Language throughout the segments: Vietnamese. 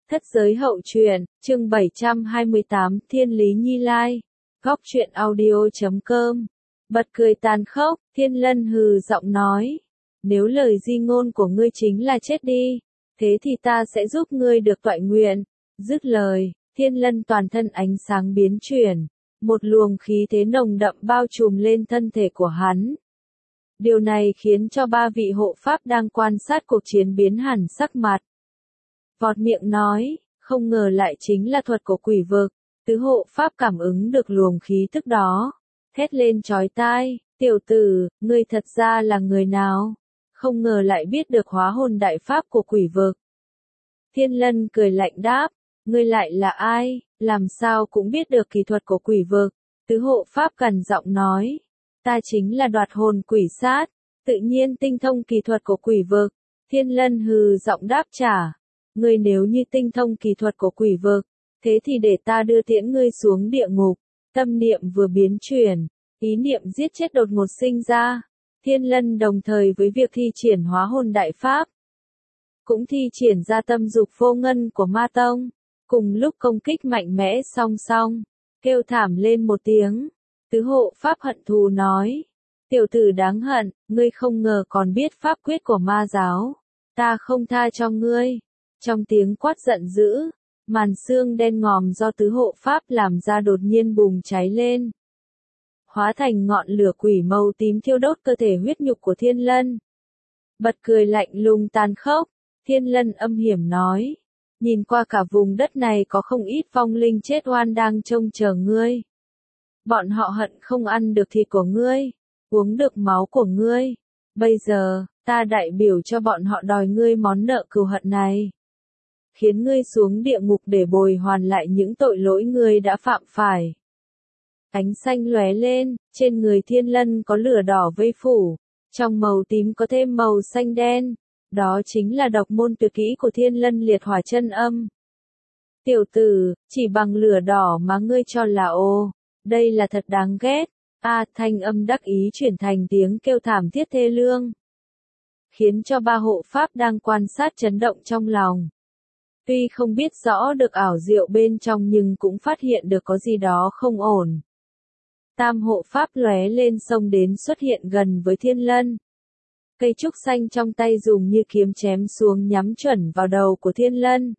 Thất giới hậu truyện, chương 728, Thiên lý Nhi Lai. Góc truyện audio.com. Bật cười tàn khốc, Thiên Lân hừ giọng nói. Nếu lời di ngôn của ngươi chính là chết đi, thế thì ta sẽ giúp ngươi được toại nguyện. Dứt lời, Thiên Lân toàn thân ánh sáng biến chuyển. Một luồng khí thế nồng đậm bao trùm lên thân thể của hắn. Điều này khiến cho ba vị hộ pháp đang quan sát cuộc chiến biến hẳn sắc mặt. Vọt miệng nói, không ngờ lại chính là thuật của quỷ vực. Tứ hộ pháp cảm ứng được luồng khí tức đó. Thét lên chói tai, tiểu tử, ngươi thật ra là người nào? Không ngờ lại biết được hóa hồn đại pháp của quỷ vực. Thiên Lân cười lạnh đáp, ngươi lại là ai, làm sao cũng biết được kỳ thuật của quỷ vực. Tứ hộ pháp gằn giọng nói, ta chính là đoạt hồn quỷ sát, tự nhiên tinh thông kỳ thuật của quỷ vực. Thiên Lân hừ giọng đáp trả, ngươi nếu như tinh thông kỳ thuật của quỷ vực, thế thì để ta đưa tiễn ngươi xuống địa ngục. Tâm niệm vừa biến chuyển, ý niệm giết chết đột ngột sinh ra. Thiên Lân đồng thời với việc thi triển hóa hồn đại pháp, cũng thi triển ra tâm dục vô ngân của ma tông, cùng lúc công kích mạnh mẽ song song, kêu thảm lên một tiếng. Tứ hộ pháp hận thù nói, tiểu tử đáng hận, ngươi không ngờ còn biết pháp quyết của ma giáo, ta không tha cho ngươi. Trong tiếng quát giận dữ, màn xương đen ngòm do tứ hộ pháp làm ra đột nhiên bùng cháy lên, hóa thành ngọn lửa quỷ màu tím thiêu đốt cơ thể huyết nhục của Thiên Lân. Bật cười lạnh lùng tàn khốc, Thiên Lân âm hiểm nói, nhìn qua cả vùng đất này có không ít vong linh chết oan đang trông chờ ngươi. Bọn họ hận không ăn được thịt của ngươi, uống được máu của ngươi. Bây giờ, ta đại biểu cho bọn họ đòi ngươi món nợ cừu hận này. Khiến ngươi xuống địa ngục để bồi hoàn lại những tội lỗi ngươi đã phạm phải. Ánh xanh lóe lên, trên người Thiên Lân có lửa đỏ vây phủ, trong màu tím có thêm màu xanh đen. Đó chính là độc môn tuyệt kỹ của Thiên Lân liệt hỏa chân âm. Tiểu tử, chỉ bằng lửa đỏ mà ngươi cho là ô, đây là thật đáng ghét. Thanh âm đắc ý chuyển thành tiếng kêu thảm thiết thê lương, khiến cho ba hộ pháp đang quan sát chấn động trong lòng. Tuy không biết rõ được ảo diệu bên trong nhưng cũng phát hiện được có gì đó không ổn. Tam hộ pháp lóe lên xông đến xuất hiện gần với Thiên Lân. Cây trúc xanh trong tay dùng như kiếm chém xuống nhắm chuẩn vào đầu của Thiên Lân.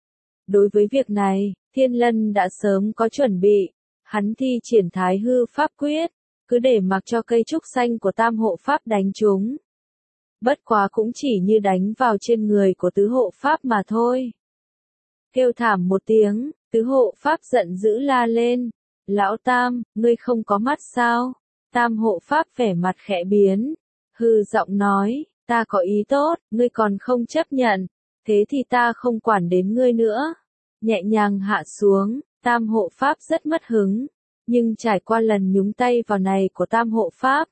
Đối với việc này, Thiên Lân đã sớm có chuẩn bị. Hắn thi triển thái hư pháp quyết, cứ để mặc cho cây trúc xanh của tam hộ pháp đánh trúng. Bất quá cũng chỉ như đánh vào trên người của tứ hộ pháp mà thôi. Kêu thảm một tiếng, tứ hộ pháp giận dữ la lên. Lão Tam, ngươi không có mắt sao? Tam hộ pháp vẻ mặt khẽ biến. Hừ giọng nói, ta có ý tốt, ngươi còn không chấp nhận. Thế thì ta không quản đến ngươi nữa. Nhẹ nhàng hạ xuống, tam hộ pháp rất mất hứng. Nhưng trải qua lần nhúng tay vào này của tam hộ pháp,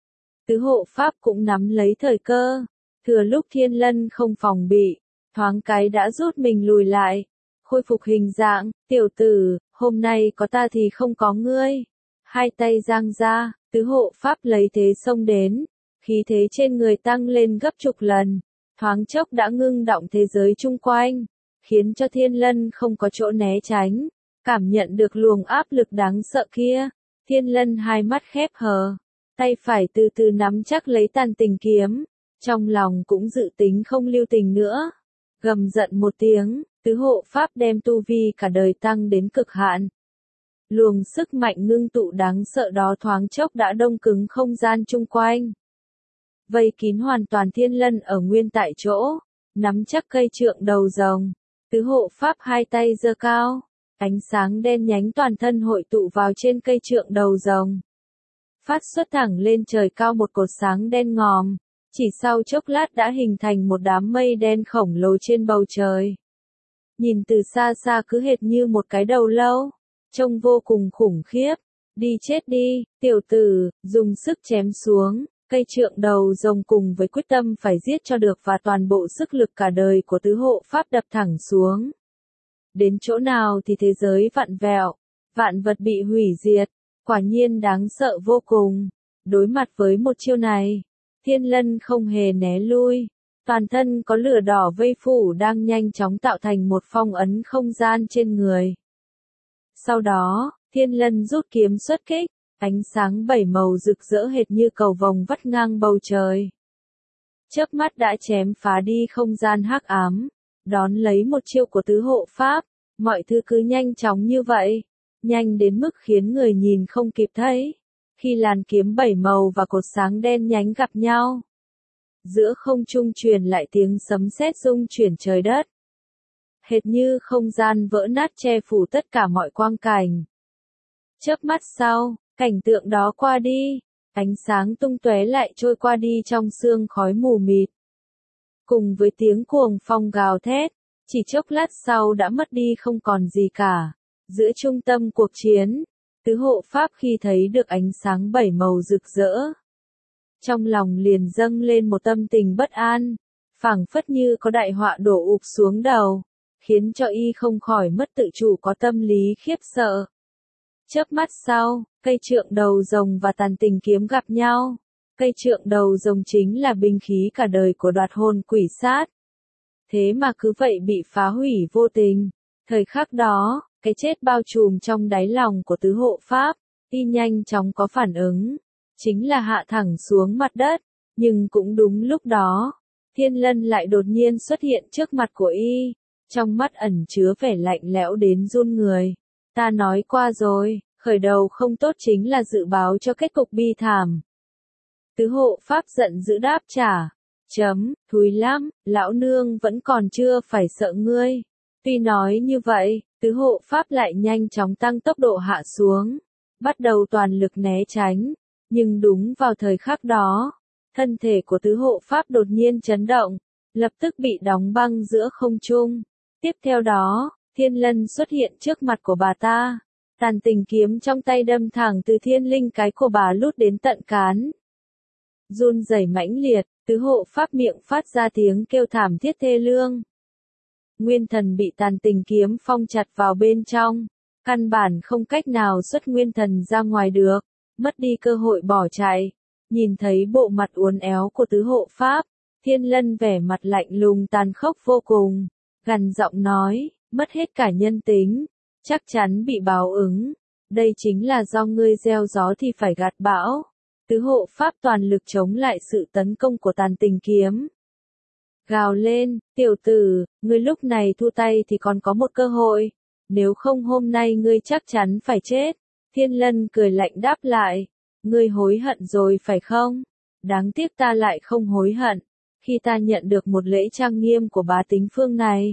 tứ hộ pháp cũng nắm lấy thời cơ. Thừa lúc Thiên Lân không phòng bị, thoáng cái đã rút mình lùi lại. Khôi phục hình dạng, tiểu tử, hôm nay có ta thì không có ngươi. Hai tay giang ra, tứ hộ pháp lấy thế xông đến. Khí thế trên người tăng lên gấp chục lần. Thoáng chốc đã ngưng động thế giới chung quanh, khiến cho Thiên Lân không có chỗ né tránh. Cảm nhận được luồng áp lực đáng sợ kia, Thiên Lân hai mắt khép hờ, tay phải từ từ nắm chắc lấy tàn tình kiếm, trong lòng cũng dự tính không lưu tình nữa. Gầm giận một tiếng, tứ hộ pháp đem tu vi cả đời tăng đến cực hạn. Luồng sức mạnh ngưng tụ đáng sợ đó thoáng chốc đã đông cứng không gian chung quanh. Vây kín hoàn toàn Thiên Lân ở nguyên tại chỗ, nắm chắc cây trượng đầu rồng, tứ hộ pháp hai tay giơ cao. Ánh sáng đen nhánh toàn thân hội tụ vào trên cây trượng đầu rồng. Phát xuất thẳng lên trời cao một cột sáng đen ngòm. Chỉ sau chốc lát đã hình thành một đám mây đen khổng lồ trên bầu trời. Nhìn từ xa xa cứ hệt như một cái đầu lâu. Trông vô cùng khủng khiếp. Đi chết đi, tiểu tử, dùng sức chém xuống. Cây trượng đầu rồng cùng với quyết tâm phải giết cho được và toàn bộ sức lực cả đời của tứ hộ pháp đập thẳng xuống. Đến chỗ nào thì thế giới vặn vẹo, vạn vật bị hủy diệt, quả nhiên đáng sợ vô cùng. Đối mặt với một chiêu này, Thiên Lân không hề né lui, Toàn thân có lửa đỏ vây phủ đang nhanh chóng tạo thành một phong ấn không gian trên người. Sau đó, Thiên Lân rút kiếm xuất kích, ánh sáng bảy màu rực rỡ hệt như cầu vồng vắt ngang bầu trời. Chớp mắt đã chém phá đi không gian hắc ám, đón lấy một chiêu của tứ hộ pháp, mọi thứ cứ nhanh chóng như vậy, nhanh đến mức khiến người nhìn không kịp thấy. Khi làn kiếm bảy màu và cột sáng đen nhánh gặp nhau, giữa không trung truyền lại tiếng sấm sét rung chuyển trời đất. Hệt như không gian vỡ nát che phủ tất cả mọi quang cảnh. Chớp mắt sau, cảnh tượng đó qua đi, ánh sáng tung tóe lại trôi qua đi trong sương khói mù mịt. Cùng với tiếng cuồng phong gào thét, chỉ chốc lát sau đã mất đi không còn gì cả. Giữa trung tâm cuộc chiến, tứ hộ pháp khi thấy được ánh sáng bảy màu rực rỡ, trong lòng liền dâng lên một tâm tình bất an, phảng phất như có đại họa đổ ụp xuống đầu, khiến cho y không khỏi mất tự chủ có tâm lý khiếp sợ. Chớp mắt sau, cây trượng đầu rồng và tàn tình kiếm gặp nhau. Cây trượng đầu rồng chính là binh khí cả đời của đoạt hồn quỷ sát. Thế mà cứ vậy bị phá hủy vô tình. Thời khắc đó, cái chết bao trùm trong đáy lòng của tứ hộ pháp, y nhanh chóng có phản ứng, chính là hạ thẳng xuống mặt đất. Nhưng cũng đúng lúc đó, Thiên Lân lại đột nhiên xuất hiện trước mặt của y, trong mắt ẩn chứa vẻ lạnh lẽo đến run người. Ta nói qua rồi, khởi đầu không tốt chính là dự báo cho kết cục bi thảm. Tứ hộ pháp giận dữ đáp trả. Thúi lắm, lão nương vẫn còn chưa phải sợ ngươi. Tuy nói như vậy, tứ hộ pháp lại nhanh chóng tăng tốc độ hạ xuống, bắt đầu toàn lực né tránh. Nhưng đúng vào thời khắc đó, thân thể của tứ hộ pháp đột nhiên chấn động, lập tức bị đóng băng giữa không trung. Tiếp theo đó, Thiên Lân xuất hiện trước mặt của bà ta. Tàn tình kiếm trong tay đâm thẳng từ thiên linh cái của bà lút đến tận cán. Run rẩy mãnh liệt, tứ hộ pháp miệng phát ra tiếng kêu thảm thiết thê lương. Nguyên thần bị tàn tình kiếm phong chặt vào bên trong, căn bản không cách nào xuất nguyên thần ra ngoài được, mất đi cơ hội bỏ chạy. Nhìn thấy bộ mặt uốn éo của tứ hộ pháp, Thiên Lân vẻ mặt lạnh lùng tàn khốc vô cùng, gằn giọng nói, mất hết cả nhân tính, chắc chắn bị báo ứng. Đây chính là do ngươi gieo gió thì phải gặt bão. Tứ hộ pháp toàn lực chống lại sự tấn công của tàn tình kiếm. Gào lên, tiểu tử, ngươi lúc này thu tay thì còn có một cơ hội, nếu không hôm nay ngươi chắc chắn phải chết. Thiên Lân cười lạnh đáp lại, ngươi hối hận rồi phải không? Đáng tiếc ta lại không hối hận, khi ta nhận được một lễ trang nghiêm của bá tính phương này.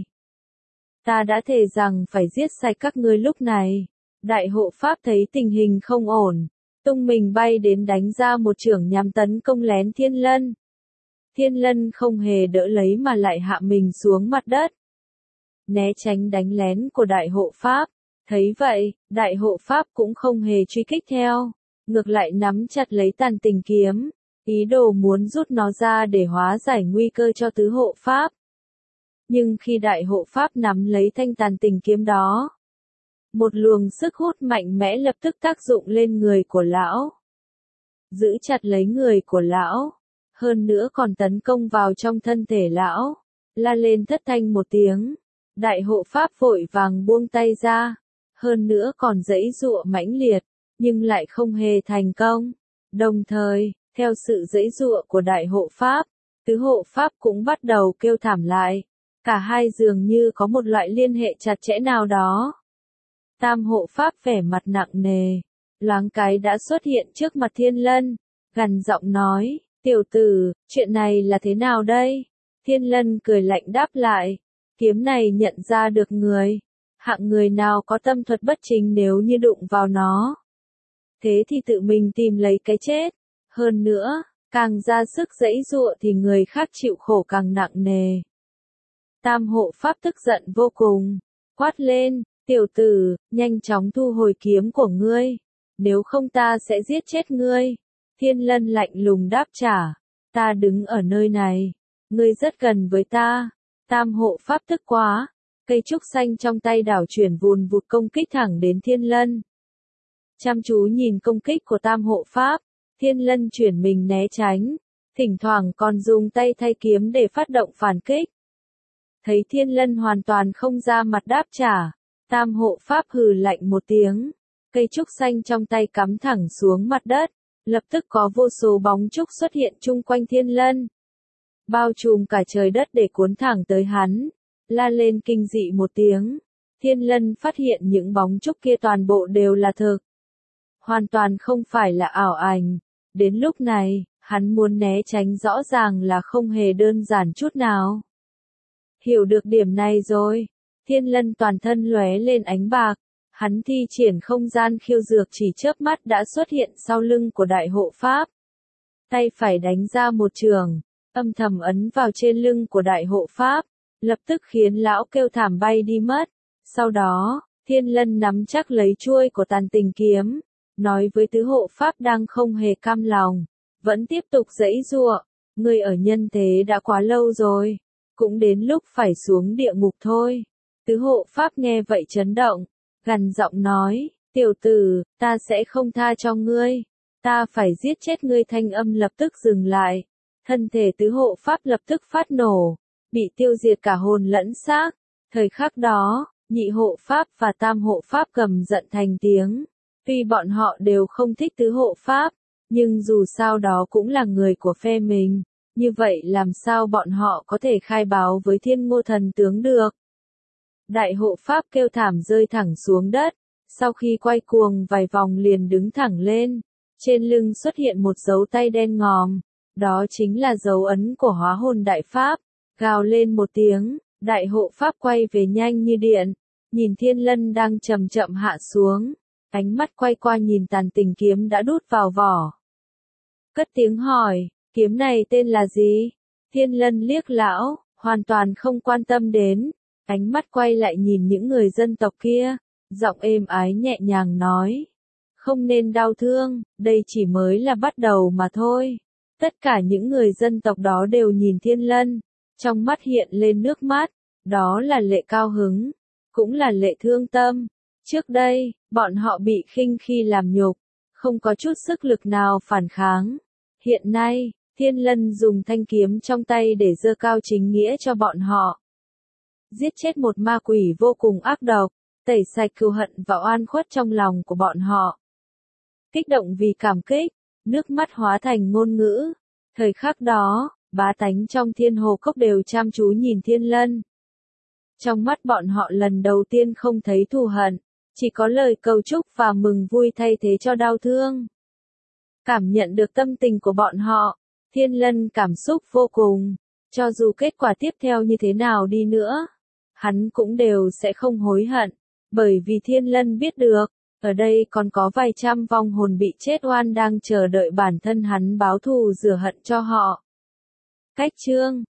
Ta đã thề rằng phải giết sạch các ngươi lúc này. Đại hộ pháp thấy tình hình không ổn, tung mình bay đến đánh ra một chưởng nhằm tấn công lén Thiên Lân. Thiên Lân không hề đỡ lấy mà lại hạ mình xuống mặt đất, né tránh đánh lén của đại hộ pháp. Thấy vậy, đại hộ pháp cũng không hề truy kích theo, ngược lại nắm chặt lấy tàn tình kiếm, ý đồ muốn rút nó ra để hóa giải nguy cơ cho tứ hộ pháp. Nhưng khi đại hộ pháp nắm lấy thanh tàn tình kiếm đó, một luồng sức hút mạnh mẽ lập tức tác dụng lên người của lão, giữ chặt lấy người của lão, hơn nữa còn tấn công vào trong thân thể lão. La lên thất thanh một tiếng, đại hộ pháp vội vàng buông tay ra, hơn nữa còn giãy giụa mãnh liệt, nhưng lại không hề thành công. Đồng thời, theo sự giãy giụa của đại hộ pháp, tứ hộ pháp cũng bắt đầu kêu thảm lại. Cả hai dường như có một loại liên hệ chặt chẽ nào đó. Tam hộ pháp vẻ mặt nặng nề, loáng cái đã xuất hiện trước mặt Thiên Lân, gằn giọng nói, tiểu tử, chuyện này là thế nào đây? Thiên Lân cười lạnh đáp lại, kiếm này nhận ra được người, hạng người nào có tâm thuật bất chính nếu như đụng vào nó. Thế thì tự mình tìm lấy cái chết, hơn nữa, càng ra sức giãy giụa thì người khác chịu khổ càng nặng nề. Tam hộ pháp tức giận vô cùng, quát lên, tiểu tử, nhanh chóng thu hồi kiếm của ngươi, nếu không ta sẽ giết chết ngươi. Thiên Lân lạnh lùng đáp trả, ta đứng ở nơi này, ngươi rất gần với ta. Tam hộ pháp tức quá, cây trúc xanh trong tay đảo chuyển vùn vụt công kích thẳng đến Thiên Lân. Chăm chú nhìn công kích của tam hộ pháp, Thiên Lân chuyển mình né tránh, thỉnh thoảng còn dùng tay thay kiếm để phát động phản kích. Thấy Thiên Lân hoàn toàn không ra mặt đáp trả, Tam hộ pháp hừ lạnh một tiếng, cây trúc xanh trong tay cắm thẳng xuống mặt đất, lập tức có vô số bóng trúc xuất hiện chung quanh Thiên Lân, bao trùm cả trời đất để cuốn thẳng tới hắn, la lên kinh dị một tiếng. Thiên Lân phát hiện những bóng trúc kia toàn bộ đều là thực, hoàn toàn không phải là ảo ảnh. Đến lúc này, hắn muốn né tránh rõ ràng là không hề đơn giản chút nào. Hiểu được điểm này rồi, Thiên Lân toàn thân lóe lên ánh bạc, hắn thi triển không gian khiêu dược chỉ chớp mắt đã xuất hiện sau lưng của đại hộ pháp. Tay phải đánh ra một trường, âm thầm ấn vào trên lưng của đại hộ pháp, lập tức khiến lão kêu thảm bay đi mất. Sau đó, Thiên Lân nắm chắc lấy chuôi của Tàn Tình kiếm, nói với tứ hộ pháp đang không hề cam lòng, vẫn tiếp tục giãy giụa, ngươi ở nhân thế đã quá lâu rồi, cũng đến lúc phải xuống địa ngục thôi. Tứ hộ pháp nghe vậy chấn động, gằn giọng nói, tiểu tử, ta sẽ không tha cho ngươi, ta phải giết chết ngươi. Thanh âm lập tức dừng lại, thân thể tứ hộ pháp lập tức phát nổ, bị tiêu diệt cả hồn lẫn xác. Thời khắc đó, nhị hộ pháp và tam hộ pháp gầm giận thành tiếng. Tuy bọn họ đều không thích tứ hộ pháp, nhưng dù sao đó cũng là người của phe mình, như vậy làm sao bọn họ có thể khai báo với Thiên Ngô thần tướng được. Đại hộ pháp kêu thảm rơi thẳng xuống đất, sau khi quay cuồng vài vòng liền đứng thẳng lên, trên lưng xuất hiện một dấu tay đen ngòm, đó chính là dấu ấn của hóa hồn đại pháp. Gào lên một tiếng, đại hộ pháp quay về nhanh như điện, nhìn Thiên Lân đang chậm chậm hạ xuống, ánh mắt quay qua nhìn Tàn Tình kiếm đã đút vào vỏ. Cất tiếng hỏi, kiếm này tên là gì? Thiên Lân liếc lão, hoàn toàn không quan tâm đến, ánh mắt quay lại nhìn những người dân tộc kia, giọng êm ái nhẹ nhàng nói, không nên đau thương, đây chỉ mới là bắt đầu mà thôi. Tất cả những người dân tộc đó đều nhìn Thiên Lân, trong mắt hiện lên nước mắt, đó là lệ cao hứng, cũng là lệ thương tâm. Trước đây, bọn họ bị khinh khi làm nhục, không có chút sức lực nào phản kháng. Hiện nay, Thiên Lân dùng thanh kiếm trong tay để giơ cao chính nghĩa cho bọn họ. Giết chết một ma quỷ vô cùng ác độc, tẩy sạch cừu hận và oan khuất trong lòng của bọn họ. Kích động vì cảm kích, nước mắt hóa thành ngôn ngữ. Thời khắc đó, bá tánh trong Thiên Hồ Cốc đều chăm chú nhìn Thiên Lân. Trong mắt bọn họ lần đầu tiên không thấy thù hận, chỉ có lời cầu chúc và mừng vui thay thế cho đau thương. Cảm nhận được tâm tình của bọn họ, Thiên Lân cảm xúc vô cùng, cho dù kết quả tiếp theo như thế nào đi nữa, hắn cũng đều sẽ không hối hận, bởi vì Thiên Lân biết được, ở đây còn có vài trăm vong hồn bị chết oan đang chờ đợi bản thân hắn báo thù rửa hận cho họ. Cách chương